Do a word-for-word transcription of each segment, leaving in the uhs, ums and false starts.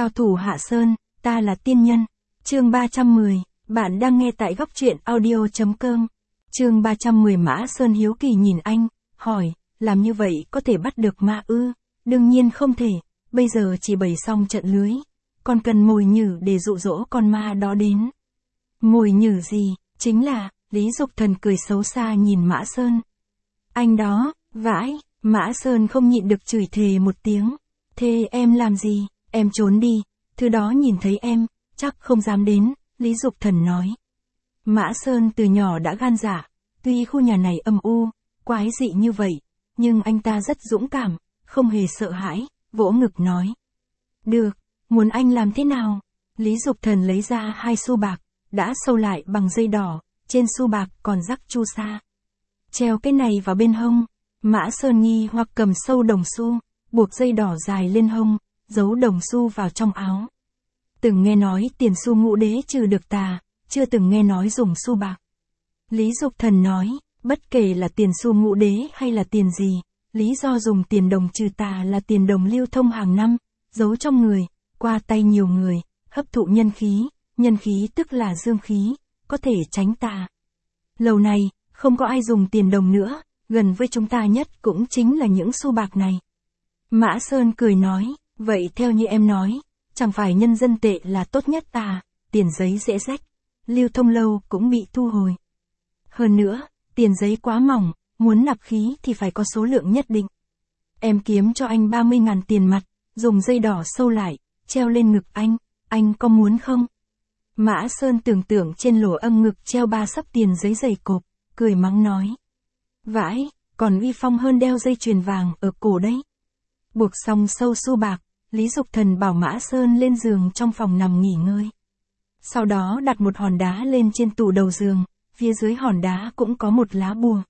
Cao thủ Hạ Sơn, ta là tiên nhân. Chương ba trăm mười, bạn đang nghe tại góc truyện audio chấm com. Chương ba trăm mười Mã Sơn hiếu kỳ nhìn anh, hỏi, làm như vậy có thể bắt được ma ư? Đương nhiên không thể, bây giờ chỉ bày xong trận lưới. Còn cần mồi nhử để dụ dỗ con ma đó đến. Mồi nhử gì? Chính là, Lý Dục Thần cười xấu xa nhìn Mã Sơn. Anh đó, vãi, Mã Sơn không nhịn được chửi thề một tiếng. Thế em làm gì? Em trốn đi, thứ đó nhìn thấy em, chắc không dám đến, Lý Dục Thần nói. Mã Sơn từ nhỏ đã gan dạ, tuy khu nhà này âm u, quái dị như vậy, nhưng anh ta rất dũng cảm, không hề sợ hãi, vỗ ngực nói. Được, muốn anh làm thế nào? Lý Dục Thần lấy ra hai xu bạc, đã sâu lại bằng dây đỏ, trên xu bạc còn rắc chu sa. Treo cái này vào bên hông, Mã Sơn nghi hoặc cầm sâu đồng xu, buộc dây đỏ dài lên hông, giấu đồng xu vào trong áo. Từng nghe nói tiền xu ngũ đế trừ được tà, chưa từng nghe nói dùng xu bạc. Lý Dục Thần nói, bất kể là tiền xu ngũ đế hay là tiền gì, lý do dùng tiền đồng trừ tà là tiền đồng lưu thông hàng năm, giấu trong người, qua tay nhiều người, hấp thụ nhân khí, nhân khí tức là dương khí, có thể tránh tà. Lâu này, không có ai dùng tiền đồng nữa, gần với chúng ta nhất cũng chính là những xu bạc này. Mã Sơn cười nói, vậy theo như em nói, chẳng phải nhân dân tệ là tốt nhất tà, tiền giấy dễ rách, lưu thông lâu cũng bị thu hồi. Hơn nữa, tiền giấy quá mỏng, muốn nạp khí thì phải có số lượng nhất định. Em kiếm cho anh ba mươi ngàn tiền mặt, dùng dây đỏ sâu lại, treo lên ngực anh, anh có muốn không? Mã Sơn tưởng tượng trên lỗ âm ngực treo ba sấp tiền giấy dày cộp, cười mắng nói. Vãi, còn uy phong hơn đeo dây chuyền vàng ở cổ đấy. Buộc xong sâu xu bạc, Lý Dục Thần bảo Mã Sơn lên giường trong phòng nằm nghỉ ngơi. Sau đó đặt một hòn đá lên trên tủ đầu giường, phía dưới hòn đá cũng có một lá bùa.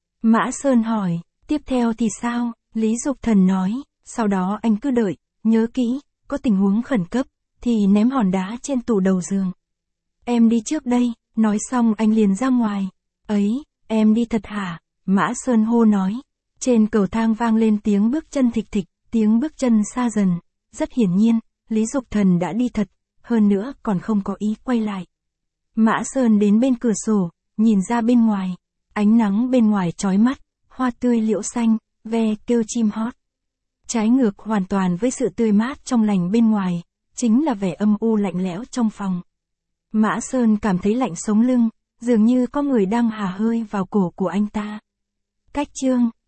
Mã Sơn hỏi, tiếp theo thì sao? Lý Dục Thần nói, sau đó anh cứ đợi, nhớ kỹ, có tình huống khẩn cấp, thì ném hòn đá trên tủ đầu giường. Em đi trước đây, nói xong anh liền ra ngoài. Ấy, em đi thật hả? Mã Sơn hô nói. Trên cầu thang vang lên tiếng bước chân thịch thịch, tiếng bước chân xa dần. Rất hiển nhiên, Lý Dục Thần đã đi thật, hơn nữa còn không có ý quay lại. Mã Sơn đến bên cửa sổ, nhìn ra bên ngoài. Ánh nắng bên ngoài chói mắt, hoa tươi liễu xanh, ve kêu chim hót. Trái ngược hoàn toàn với sự tươi mát trong lành bên ngoài, chính là vẻ âm u lạnh lẽo trong phòng. Mã Sơn cảm thấy lạnh sống lưng, dường như có người đang hà hơi vào cổ của anh ta. Cách chương